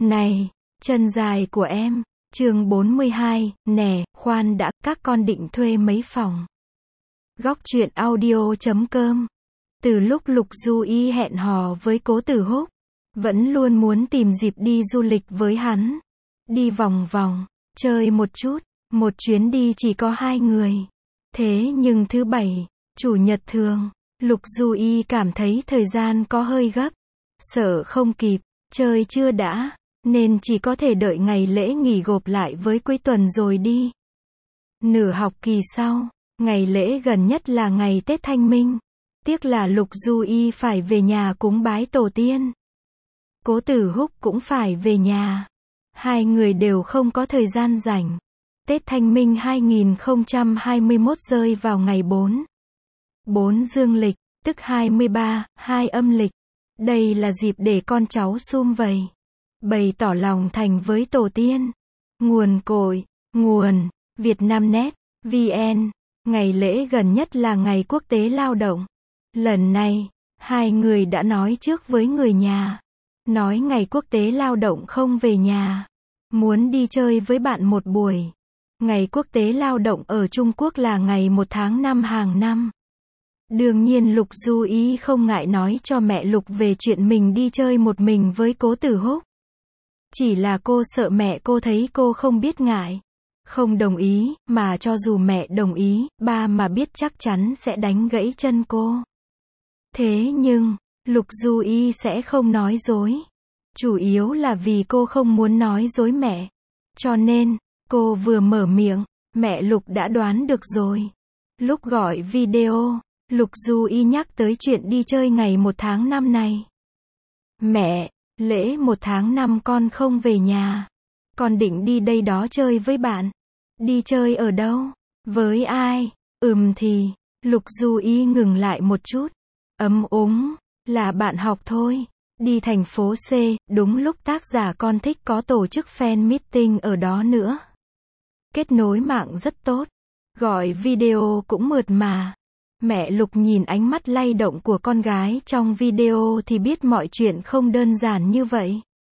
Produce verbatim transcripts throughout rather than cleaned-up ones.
Này, chân dài của em. Chương bốn mươi hai, nè, khoan đã, các con định thuê mấy phòng. Góc truyện audio chấm com. Từ lúc Lục Du Y hẹn hò với Cố Tử Húc, vẫn luôn muốn tìm dịp đi du lịch với hắn. Đi vòng vòng, chơi một chút, một chuyến đi chỉ có hai người. Thế nhưng thứ bảy, chủ nhật thường, Lục Du Y cảm thấy thời gian có hơi gấp. Sợ không kịp, chơi chưa đã, nên chỉ có thể đợi ngày lễ nghỉ gộp lại với cuối tuần rồi đi. Nửa học kỳ sau, ngày lễ gần nhất là ngày Tết Thanh Minh. Tiếc là Lục Du Y phải về nhà cúng bái tổ tiên. Cố Tử Húc cũng phải về nhà. Hai người đều không có thời gian rảnh. Tết Thanh Minh hai nghìn không trăm hai mươi mốt rơi vào ngày bốn. bốn dương lịch, tức hai mươi ba, hai âm lịch. Đây là dịp để con cháu sum vầy, bày tỏ lòng thành với tổ tiên. Nguồn cội, nguồn, Vietnamnet, vn. Ngày lễ gần nhất là ngày quốc tế lao động. Lần này, hai người đã nói trước với người nhà. Nói ngày quốc tế lao động không về nhà. Muốn đi chơi với bạn một buổi. Ngày quốc tế lao động ở Trung Quốc là ngày một tháng năm hàng năm. Đương nhiên Lục Du Y không ngại nói cho mẹ Lục về chuyện mình đi chơi một mình với Cố Tử Húc. Chỉ là cô sợ mẹ cô thấy cô không biết ngại, không đồng ý, mà cho dù mẹ đồng ý, ba mà biết chắc chắn sẽ đánh gãy chân cô. Thế nhưng, Lục Du Y sẽ không nói dối. Chủ yếu là vì cô không muốn nói dối mẹ. Cho nên, cô vừa mở miệng, mẹ Lục đã đoán được rồi. Lúc gọi video, Lục Du Y nhắc tới chuyện đi chơi ngày một tháng năm này. Mẹ, lễ một tháng năm con không về nhà. Con định đi đây đó chơi với bạn. Đi chơi ở đâu? Với ai? Ừm thì, Lục Du Y ngừng lại một chút. Ấm úng, là bạn học thôi. Đi thành phố C, đúng lúc tác giả con thích có tổ chức fan meeting ở đó nữa. Kết nối mạng rất tốt. Gọi video cũng mượt mà. Mẹ Lục nhìn ánh mắt lay động của con gái trong video thì biết mọi chuyện không đơn giản như vậy.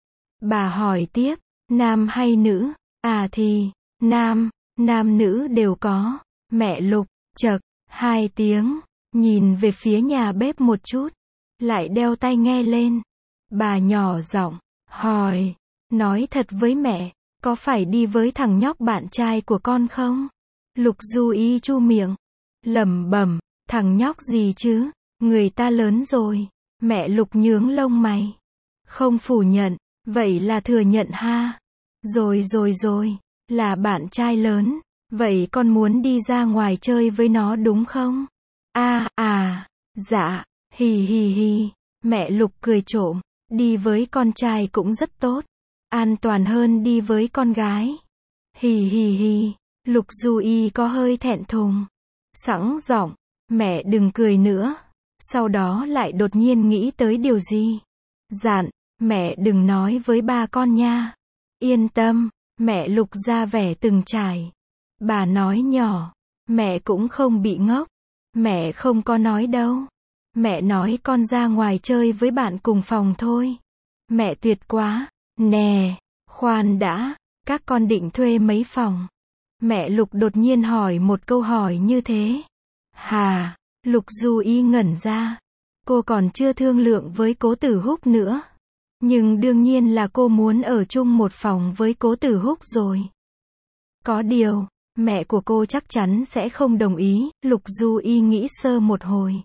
Bà hỏi tiếp, nam hay nữ? À thì, nam, nam nữ đều có. Mẹ Lục, chậc, hai tiếng, nhìn về phía nhà bếp một chút, lại đeo tai nghe lên. Bà nhỏ giọng, hỏi, nói thật với mẹ, có phải đi với thằng nhóc bạn trai của con không? Lục Du Y chu miệng, lẩm bẩm, thằng nhóc gì chứ, người ta lớn rồi. Mẹ Lục nhướng lông mày, không phủ nhận, vậy là thừa nhận ha. Rồi rồi rồi, là bạn trai lớn, vậy con muốn đi ra ngoài chơi với nó đúng không? À, à, dạ, hì hì hì. Mẹ Lục cười trộm, đi với con trai cũng rất tốt, an toàn hơn đi với con gái. Hì hì hì. Lục Du Y có hơi thẹn thùng, sẵn giọng, mẹ đừng cười nữa. Sau đó lại đột nhiên nghĩ tới điều gì. Dặn, mẹ đừng nói với ba con nha. Yên tâm, mẹ Lục ra vẻ từng trải. Bà nói nhỏ, mẹ cũng không bị ngốc. Mẹ không có nói đâu. Mẹ nói con ra ngoài chơi với bạn cùng phòng thôi. Mẹ tuyệt quá. Nè, khoan đã, các con định thuê mấy phòng? Mẹ Lục đột nhiên hỏi một câu hỏi như thế. Hà, Lục Du Y ngẩn ra. Cô còn chưa thương lượng với Cố Tử Húc nữa. Nhưng đương nhiên là cô muốn ở chung một phòng với Cố Tử Húc rồi. Có điều, mẹ của cô chắc chắn sẽ không đồng ý. Lục Du Y nghĩ sơ một hồi.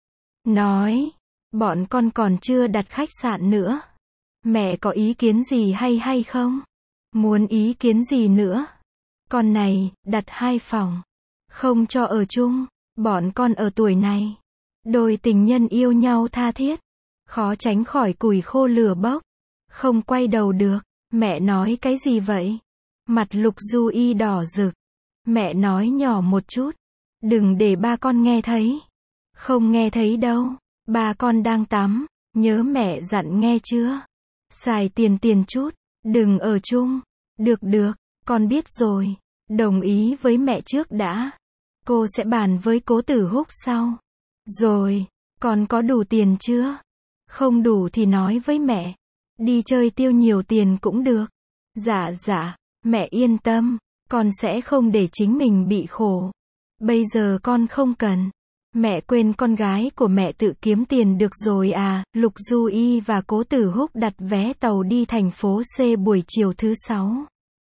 Nói, bọn con còn chưa đặt khách sạn nữa. Mẹ có ý kiến gì hay hay không? Muốn ý kiến gì nữa? Con này, đặt hai phòng. Không cho ở chung. Bọn con ở tuổi này. Đôi tình nhân yêu nhau tha thiết. Khó tránh khỏi củi khô lửa bốc. Không quay đầu được. Mẹ nói cái gì vậy? Mặt Lục Du Y đỏ rực. Mẹ nói nhỏ một chút. Đừng để ba con nghe thấy. Không nghe thấy đâu. Ba con đang tắm. Nhớ mẹ dặn nghe chưa? Xài tiền tiền chút. Đừng ở chung. Được được, con biết rồi. Đồng ý với mẹ trước đã. Cô sẽ bàn với Cố Tử Húc sau. Rồi, con có đủ tiền chưa? Không đủ thì nói với mẹ. Đi chơi tiêu nhiều tiền cũng được. Dạ dạ, mẹ yên tâm, con sẽ không để chính mình bị khổ. Bây giờ con không cần. Mẹ quên con gái của mẹ tự kiếm tiền được rồi à. Lục Du Y và Cố Tử Húc đặt vé tàu đi thành phố C buổi chiều thứ sáu.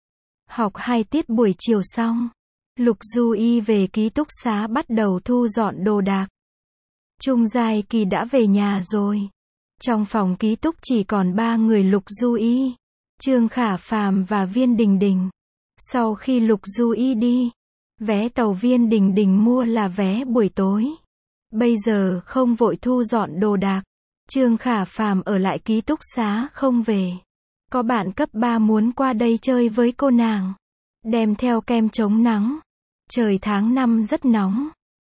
Học hai tiết buổi chiều xong, Lục Du Y về ký túc xá bắt đầu thu dọn đồ đạc. Trung Giai Kỳ đã về nhà rồi. Trong phòng ký túc chỉ còn ba người Lục Du Y, Trương Khả Phàm và Viên Đình Đình. Sau khi Lục Du Y đi, vé tàu Viên Đình Đình mua là vé buổi tối. Bây giờ không vội thu dọn đồ đạc. Trương Khả Phàm ở lại ký túc xá không về. Có bạn cấp ba muốn qua đây chơi với cô nàng. Đem theo kem chống nắng. Trời tháng năm rất nóng.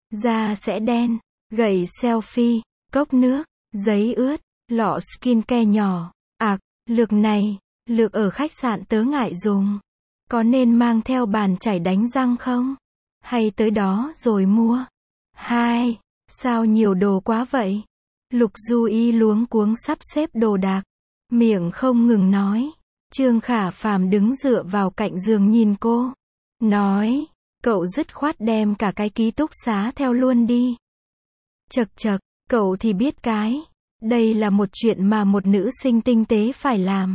Da sẽ đen. Gậy selfie. Cốc nước. Giấy ướt. Lọ skincare nhỏ. Ạc, lược này. Lược ở khách sạn tớ ngại dùng. Có nên mang theo bàn chải đánh răng không? Hay tới đó rồi mua? Hai. Sao nhiều đồ quá vậy? Lục Du Y luống cuống sắp xếp đồ đạc. Miệng không ngừng nói. Trương Khả Phàm đứng dựa vào cạnh giường nhìn cô. Nói. Cậu dứt khoát đem cả cái ký túc xá theo luôn đi. Chật chật, cậu thì biết cái. Đây là một chuyện mà một nữ sinh tinh tế phải làm.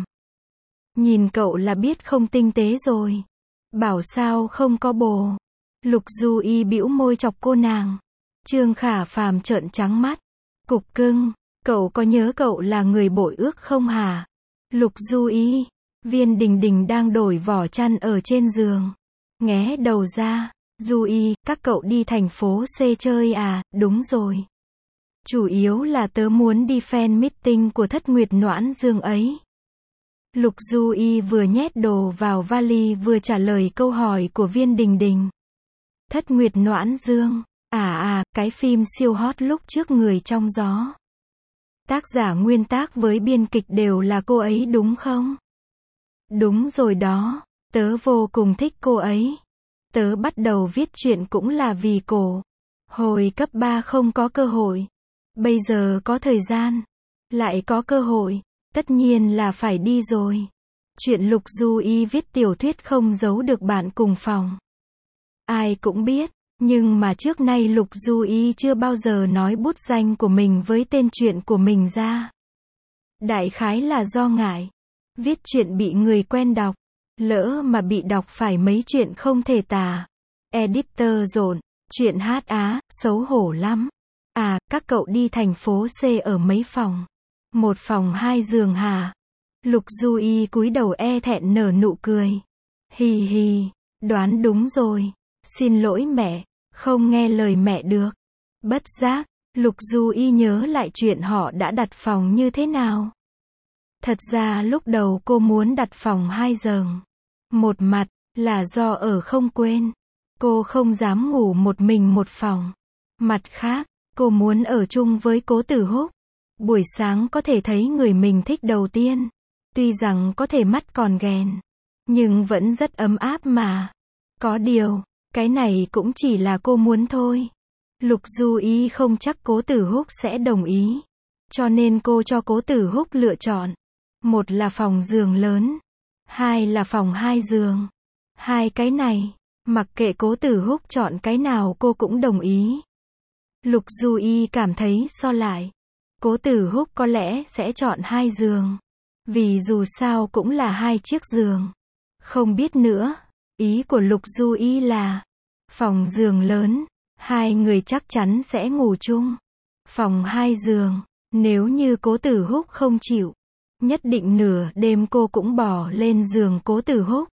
Nhìn cậu là biết không tinh tế rồi. Bảo sao không có bồ. Lục Du Y bĩu môi chọc cô nàng. Trương Khả Phàm trợn trắng mắt. Cục cưng, cậu có nhớ cậu là người bội ước không hả? Lục Du Y, Viên Đình Đình đang đổi vỏ chăn ở trên giường. Nghé đầu ra. Du Y, các cậu đi thành phố C chơi à? Đúng rồi. Chủ yếu là tớ muốn đi fan meeting của Thất Nguyệt Noãn Dương ấy. Lục Du Y vừa nhét đồ vào vali vừa trả lời câu hỏi của Viên Đình Đình. Thất Nguyệt Noãn Dương. À à, cái phim siêu hot lúc trước Người Trong Gió. Tác giả nguyên tác với biên kịch đều là cô ấy đúng không? Đúng rồi đó, tớ vô cùng thích cô ấy. Tớ bắt đầu viết truyện cũng là vì cô. Hồi cấp ba không có cơ hội. Bây giờ có thời gian. Lại có cơ hội. Tất nhiên là phải đi rồi. Chuyện Lục Du Y viết tiểu thuyết không giấu được bạn cùng phòng. Ai cũng biết. Nhưng mà trước nay Lục Du Y chưa bao giờ nói bút danh của mình với tên truyện của mình ra. Đại khái là do ngại. Viết truyện bị người quen đọc. Lỡ mà bị đọc phải mấy chuyện không thể tả. Editor dồn. Chuyện hát á, xấu hổ lắm. À, các cậu đi thành phố C ở mấy phòng? Một phòng hai giường hả? Lục Du Y cúi đầu e thẹn nở nụ cười. Hì hì, đoán đúng rồi. Xin lỗi mẹ, không nghe lời mẹ được. Bất giác, Lục Du Y nhớ lại chuyện họ đã đặt phòng như thế nào. Thật ra lúc đầu cô muốn đặt phòng hai giường. Một mặt, là do ở không quên. Cô không dám ngủ một mình một phòng. Mặt khác, cô muốn ở chung với Cố Tử Húc. Buổi sáng có thể thấy người mình thích đầu tiên. Tuy rằng có thể mắt còn ghèn, nhưng vẫn rất ấm áp mà. Có điều, cái này cũng chỉ là cô muốn thôi. Lục Du Y không chắc Cố Tử Húc sẽ đồng ý. Cho nên cô cho Cố Tử Húc lựa chọn. Một là phòng giường lớn. Hai là phòng hai giường. Hai cái này, mặc kệ Cố Tử Húc chọn cái nào cô cũng đồng ý. Lục Du Y cảm thấy so lại. Cố Tử Húc có lẽ sẽ chọn hai giường. Vì dù sao cũng là hai chiếc giường. Không biết nữa. Ý của Lục Du Y là phòng giường lớn, hai người chắc chắn sẽ ngủ chung. Phòng hai giường, nếu như Cố Tử Húc không chịu, nhất định nửa đêm cô cũng bỏ lên giường Cố Tử Húc.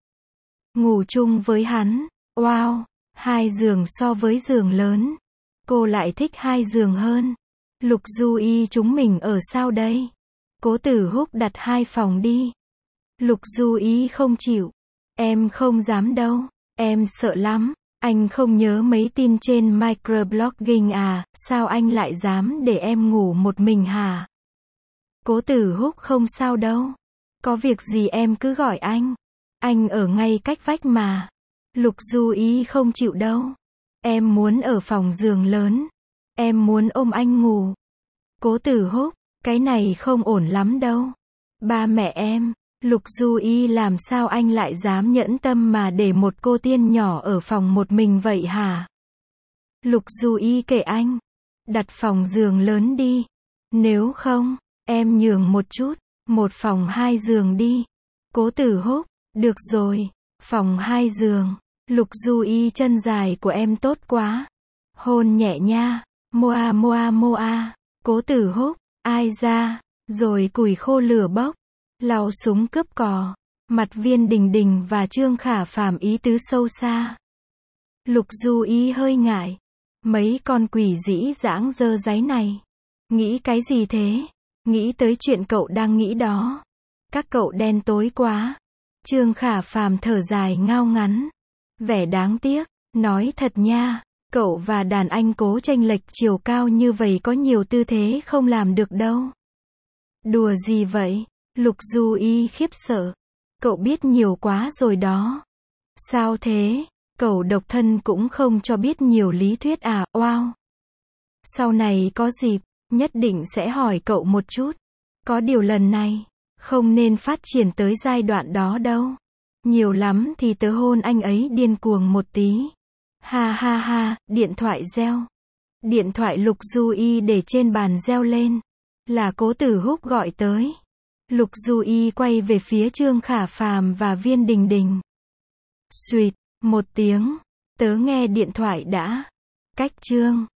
Ngủ chung với hắn. Wow, hai giường so với giường lớn. Cô lại thích hai giường hơn. Lục Du Y chúng mình ở sao đây? Cố Tử Húc đặt hai phòng đi. Lục Du Y không chịu. Em không dám đâu. Em sợ lắm. Anh không nhớ mấy tin trên microblogging à, sao anh lại dám để em ngủ một mình hả? Cố Tử Húc không sao đâu. Có việc gì em cứ gọi anh. Anh ở ngay cách vách mà. Lục Du Y không chịu đâu. Em muốn ở phòng giường lớn. Em muốn ôm anh ngủ. Cố Tử Húc, cái này không ổn lắm đâu. Ba mẹ em, Lục Du Y làm sao anh lại dám nhẫn tâm mà để một cô tiên nhỏ ở phòng một mình vậy hả? Lục Du Y kể anh, đặt phòng giường lớn đi. Nếu không, em nhường một chút, một phòng hai giường đi. Cố Tử Húc, được rồi, phòng hai giường. Lục Du Y chân dài của em tốt quá. Hôn nhẹ nha, moa moa moa. Cố Tử Húc, ai ra, rồi củi khô lửa bốc. Lau súng cướp cò. Mặt Viên Đình Đình và Trương Khả Phàm ý tứ sâu xa. Lục Du Y hơi ngại. Mấy con quỷ dĩ dãng dơ dáy này. Nghĩ cái gì thế? Nghĩ tới chuyện cậu đang nghĩ đó. Các cậu đen tối quá. Trương Khả Phàm thở dài ngao ngắn. Vẻ đáng tiếc, nói thật nha, cậu và đàn anh Cố chênh lệch chiều cao như vậy có nhiều tư thế không làm được đâu. Đùa gì vậy? Lục Du Y khiếp sợ. Cậu biết nhiều quá rồi đó. Sao thế? Cậu độc thân cũng không cho biết nhiều lý thuyết à, wow. Sau này có dịp, nhất định sẽ hỏi cậu một chút. Có điều lần này, không nên phát triển tới giai đoạn đó đâu. Nhiều lắm thì tớ hôn anh ấy điên cuồng một tí. Ha ha ha, điện thoại reo. Điện thoại Lục Du Y để trên bàn reo lên. Là Cố Tử Húc gọi tới. Lục Du Y quay về phía Trương Khả Phàm và Viên Đình Đình. Xuỵt, một tiếng. Tớ nghe điện thoại đã. Cách Trương.